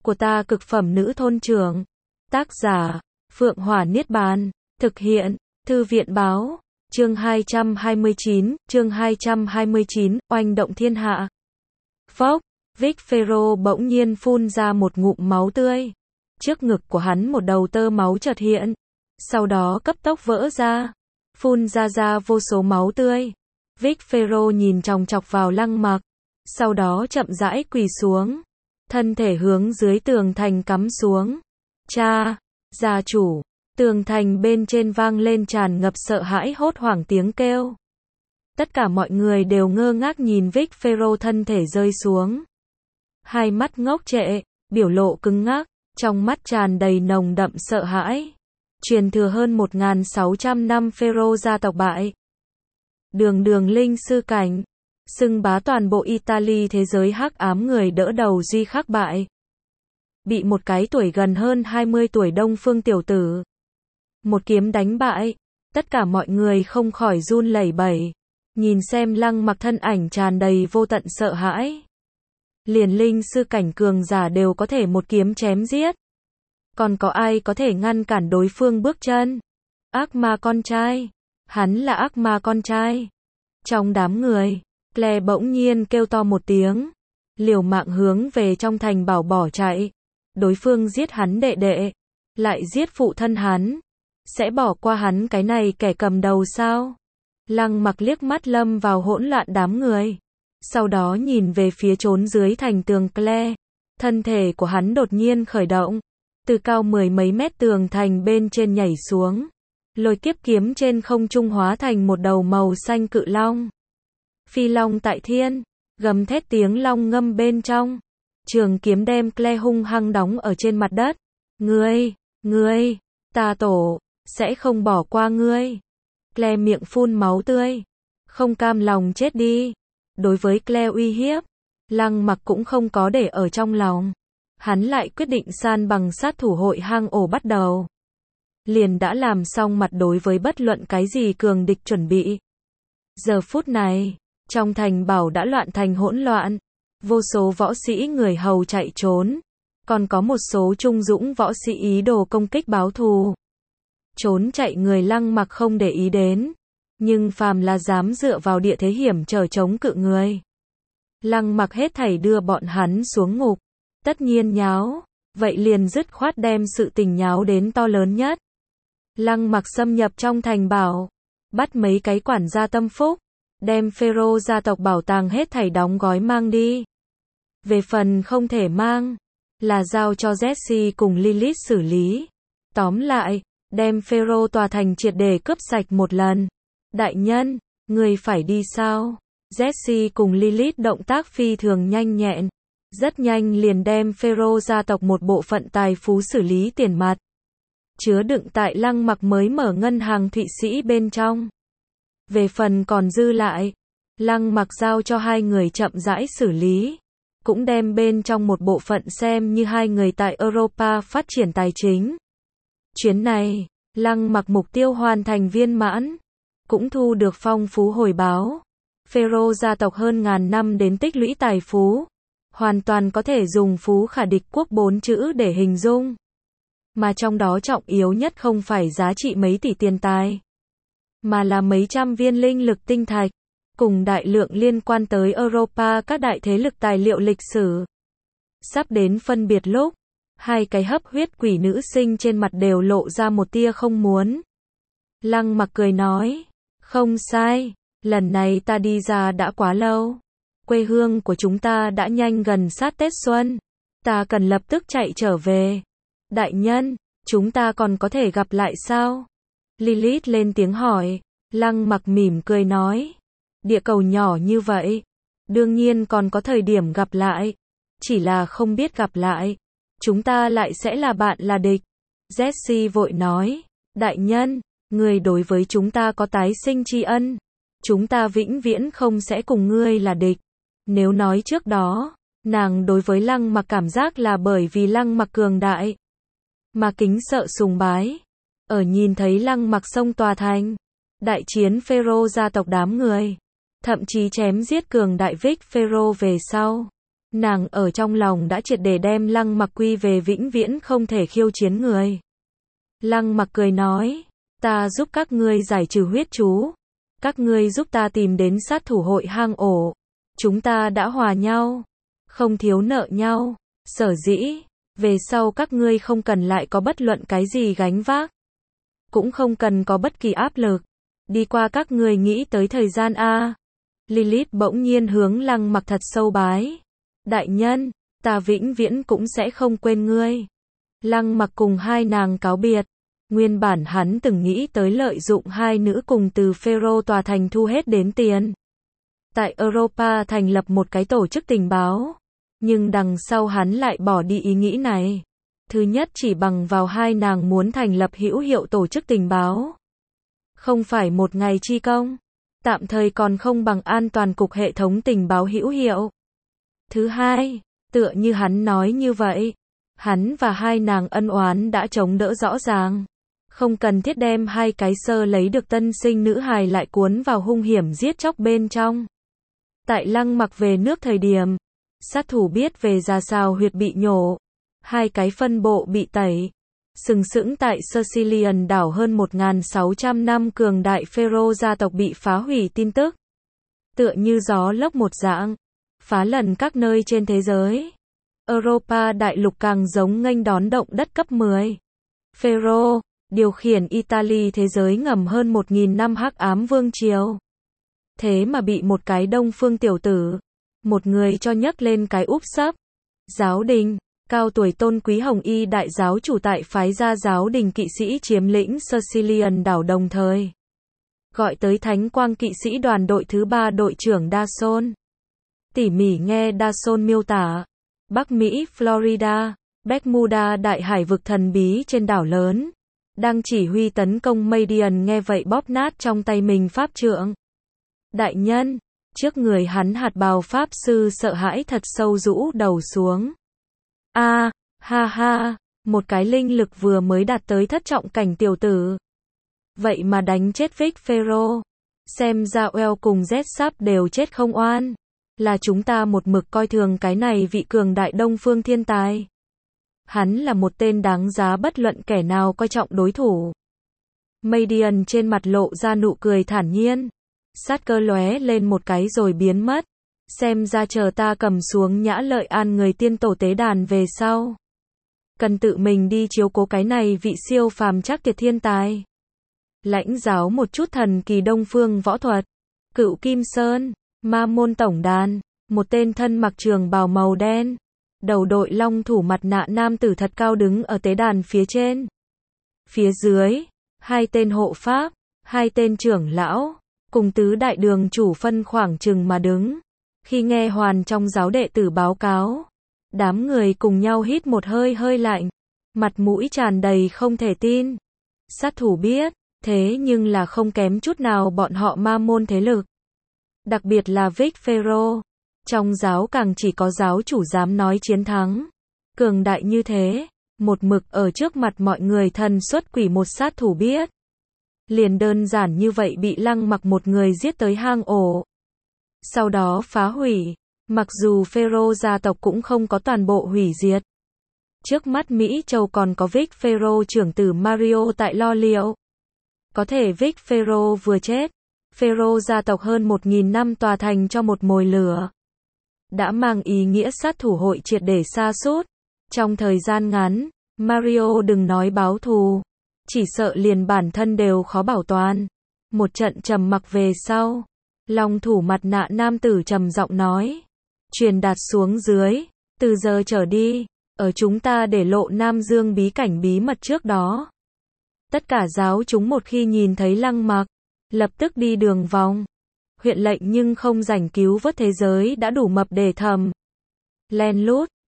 của ta cực phẩm nữ thôn trưởng. Tác giả, Phượng Hỏa Niết Bàn. Thực hiện, Thư viện Báo. Chương 229, oanh động thiên hạ. Phốc, Vic Pharaoh bỗng nhiên phun ra một ngụm máu tươi. Trước ngực của hắn một đầu tơ máu chợt hiện. Sau đó cấp tốc vỡ ra. Phun ra vô số máu tươi. Vic Pharaoh nhìn chòng chọc vào Lăng Mặc. Sau đó chậm rãi quỳ xuống. Thân thể hướng dưới tường thành cắm xuống. Cha, gia chủ. Tường thành bên trên vang lên tràn ngập sợ hãi hốt hoảng tiếng kêu. Tất cả mọi người đều ngơ ngác nhìn Vic Pharaoh thân thể rơi xuống. Hai mắt ngốc trệ, biểu lộ cứng ngắc, trong mắt tràn đầy nồng đậm sợ hãi. Truyền thừa hơn 1600 năm Pharaoh gia tộc bại. Đường linh sư cảnh, xưng bá toàn bộ Italy thế giới hắc ám người đỡ đầu duy khắc bại. Bị một cái tuổi gần hơn 20 tuổi Đông Phương tiểu tử một kiếm đánh bại. Tất cả mọi người không khỏi run lẩy bẩy, nhìn xem Lăng Mặc thân ảnh tràn đầy vô tận sợ hãi. Liền linh sư cảnh cường giả đều có thể một kiếm chém giết. Còn có ai có thể ngăn cản đối phương bước chân? Ác ma con trai. Hắn là ác ma con trai. Trong đám người, Claire bỗng nhiên kêu to một tiếng. Liều mạng hướng về trong thành bảo bỏ chạy. Đối phương giết hắn đệ đệ, lại giết phụ thân hắn. Sẽ bỏ qua hắn cái này kẻ cầm đầu sao? Lăng Mặc liếc mắt lâm vào hỗn loạn đám người. Sau đó nhìn về phía trốn dưới thành tường Claire. Thân thể của hắn đột nhiên khởi động. Từ cao mười mấy mét tường thành bên trên nhảy xuống. Lôi kiếp kiếm trên không trung hóa thành một đầu màu xanh cự long. Phi long tại thiên, gầm thét tiếng long ngâm bên trong. Trường kiếm đem Claire hung hăng đóng ở trên mặt đất. Ngươi, ta tổ, sẽ không bỏ qua ngươi. Claire miệng phun máu tươi. Không cam lòng chết đi. Đối với Claire uy hiếp, Lăng Mặc cũng không có để ở trong lòng. Hắn lại quyết định san bằng sát thủ hội hang ổ bắt đầu. Liền đã làm xong mặt đối với bất luận cái gì cường địch chuẩn bị. Giờ phút này, trong thành bảo đã loạn thành hỗn loạn. Vô số võ sĩ người hầu chạy trốn. Còn có một số trung dũng võ sĩ ý đồ công kích báo thù. Trốn chạy người Lăng Mặc không để ý đến. Nhưng phàm là dám dựa vào địa thế hiểm trở chống cự người, Lăng Mặc hết thảy đưa bọn hắn xuống ngục. Tất nhiên nháo, vậy liền dứt khoát đem sự tình nháo đến to lớn nhất. Lăng Mặc xâm nhập trong thành bảo, bắt mấy cái quản gia tâm phúc, đem Pharaoh gia tộc bảo tàng hết thảy đóng gói mang đi. Về phần không thể mang, là giao cho Jesse cùng Lilith xử lý. Tóm lại, đem Pharaoh tòa thành triệt để cướp sạch một lần. Đại nhân, người phải đi sao? Jesse cùng Lilith động tác phi thường nhanh nhẹn. Rất nhanh liền đem Pharaoh gia tộc một bộ phận tài phú xử lý tiền mặt. Chứa đựng tại Lăng Mặc mới mở ngân hàng Thụy Sĩ bên trong. Về phần còn dư lại, Lăng Mặc giao cho hai người chậm rãi xử lý. Cũng đem bên trong một bộ phận xem như hai người tại Europa phát triển tài chính. Chuyến này, Lăng Mặc mục tiêu hoàn thành viên mãn. Cũng thu được phong phú hồi báo. Pharaoh gia tộc hơn ngàn năm đến tích lũy tài phú. Hoàn toàn có thể dùng phú khả địch quốc 4 chữ để hình dung. Mà trong đó trọng yếu nhất không phải giá trị mấy tỷ tiền tài, mà là mấy trăm viên linh lực tinh thạch, cùng đại lượng liên quan tới Europa các đại thế lực tài liệu lịch sử. Sắp đến phân biệt lúc, hai cái hấp huyết quỷ nữ sinh trên mặt đều lộ ra một tia không muốn. Lăng Mặc cười nói, không sai, lần này ta đi ra đã quá lâu. Quê hương của chúng ta đã nhanh gần sát Tết Xuân. Ta cần lập tức chạy trở về. Đại nhân, chúng ta còn có thể gặp lại sao? Lilith lên tiếng hỏi. Lăng Mặc mỉm cười nói. Địa cầu nhỏ như vậy, đương nhiên còn có thời điểm gặp lại. Chỉ là không biết gặp lại, chúng ta lại sẽ là bạn là địch. Jesse vội nói. Đại nhân, người đối với chúng ta có tái sinh tri ân. Chúng ta vĩnh viễn không sẽ cùng ngươi là địch. Nếu nói trước đó, nàng đối với Lăng Mặc cảm giác là bởi vì Lăng Mặc cường đại, mà kính sợ sùng bái. Ở nhìn thấy Lăng Mặc xông tòa thành, đại chiến Pharaoh gia tộc đám người, thậm chí chém giết cường đại Vic Pharaoh về sau, Nàng ở trong lòng đã triệt để đem Lăng Mặc quy về vĩnh viễn không thể khiêu chiến người. Lăng Mặc cười nói, ta giúp các ngươi giải trừ huyết chú. Các ngươi giúp ta tìm đến sát thủ hội hang ổ. Chúng ta đã hòa nhau. Không thiếu nợ nhau. Sở dĩ, về sau các ngươi không cần lại có bất luận cái gì gánh vác. Cũng không cần có bất kỳ áp lực. Đi qua các ngươi nghĩ tới thời gian a. Lilith bỗng nhiên hướng Lăng Mặc thật sâu bái. Đại nhân, ta vĩnh viễn cũng sẽ không quên ngươi. Lăng Mặc cùng hai nàng cáo biệt. Nguyên bản hắn từng nghĩ tới lợi dụng hai nữ cùng từ Phêrô tòa thành thu hết đến tiền. Tại Europa thành lập một cái tổ chức tình báo. Nhưng đằng sau hắn lại bỏ đi ý nghĩ này. Thứ nhất, chỉ bằng vào hai nàng muốn thành lập hữu hiệu tổ chức tình báo. Không phải một ngày chi công. Tạm thời còn không bằng an toàn cục hệ thống tình báo hữu hiệu. Thứ hai, tựa như hắn nói như vậy. Hắn và hai nàng ân oán đã chống đỡ rõ ràng. Không cần thiết đem hai cái sơ lấy được tân sinh nữ hài lại cuốn vào hung hiểm giết chóc bên trong. Tại Lăng Mặc về nước thời điểm, sát thủ biết về ra sao huyệt bị nhổ. Hai cái phân bộ bị tẩy. Sừng sững tại Sicilian đảo hơn 1600 năm cường đại Phêrô gia tộc bị phá hủy tin tức. Tựa như gió lốc một dạng. Phá lần các nơi trên thế giới. Europa đại lục càng giống nghênh đón động đất cấp 10. Phêrô điều khiển Italy thế giới ngầm hơn 1000 năm hắc ám vương triều. Thế mà bị một cái đông phương tiểu tử, một người cho nhấc lên cái úp sấp. Giáo đình, cao tuổi tôn quý hồng y đại giáo chủ tại phái gia giáo đình kỵ sĩ chiếm lĩnh Sicilian đảo đồng thời. Gọi tới thánh quang kỵ sĩ đoàn đội thứ 3 đội trưởng Dason. Tỉ mỉ nghe Dason miêu tả. Bắc Mỹ, Florida, Bermuda đại hải vực thần bí trên đảo lớn. Đang chỉ huy tấn công Madian nghe vậy bóp nát trong tay mình pháp trượng. Đại nhân, trước người hắn hạt bào pháp sư sợ hãi thật sâu rũ đầu xuống. A, ha ha, một cái linh lực vừa mới đạt tới thất trọng cảnh tiểu tử. Vậy mà đánh chết Vic Phêrô. Xem ra Well cùng Z-Sap đều chết không oan. Là chúng ta một mực coi thường cái này vị cường đại đông phương thiên tài. Hắn là một tên đáng giá bất luận kẻ nào coi trọng đối thủ. Madian trên mặt lộ ra nụ cười thản nhiên. Sát cơ lóe lên một cái rồi biến mất. Xem ra chờ ta cầm xuống Nhã Lợi An người tiên tổ tế đàn về sau. Cần tự mình đi chiếu cố cái này vị siêu phàm chắc tuyệt thiên tài. Lãnh giáo một chút thần kỳ đông phương võ thuật. Cựu Kim Sơn, Ma môn tổng đàn, một tên thân mặc trường bào màu đen. Đầu đội long thủ mặt nạ nam tử thật cao đứng ở tế đàn phía trên. Phía dưới, hai tên hộ pháp, hai tên trưởng lão, cùng tứ đại đường chủ phân khoảng chừng mà đứng. Khi nghe hoàn trong giáo đệ tử báo cáo, đám người cùng nhau hít một hơi hơi lạnh, mặt mũi tràn đầy không thể tin. Sát thủ biết, thế nhưng là không kém chút nào bọn họ ma môn thế lực. Đặc biệt là Vic Phêrô. Trong giáo càng chỉ có giáo chủ dám nói chiến thắng. Cường đại như thế, một mực ở trước mặt mọi người thần xuất quỷ một sát thủ biết. Liền đơn giản như vậy bị Lăng Mặc một người giết tới hang ổ. Sau đó phá hủy, mặc dù Phêrô gia tộc cũng không có toàn bộ hủy diệt. Trước mắt Mỹ Châu còn có Vic Phêrô trưởng tử Mario tại lo liệu. Có thể Vic Phêrô vừa chết, Phêrô gia tộc hơn 1000 năm tòa thành cho một mồi lửa. Đã mang ý nghĩa sát thủ hội triệt để sa sút. Trong thời gian ngắn, Mario đừng nói báo thù, chỉ sợ liền bản thân đều khó bảo toàn. Một trận trầm mặc về sau, long thủ mặt nạ nam tử trầm giọng nói, truyền đạt xuống dưới, từ giờ trở đi, ở chúng ta để lộ Nam Dương bí cảnh bí mật trước đó. Tất cả giáo chúng một khi nhìn thấy Lăng Mặc, lập tức đi đường vòng. Huyện lệnh nhưng không rảnh cứu vớt thế giới đã đủ mập để thầm. Len lút,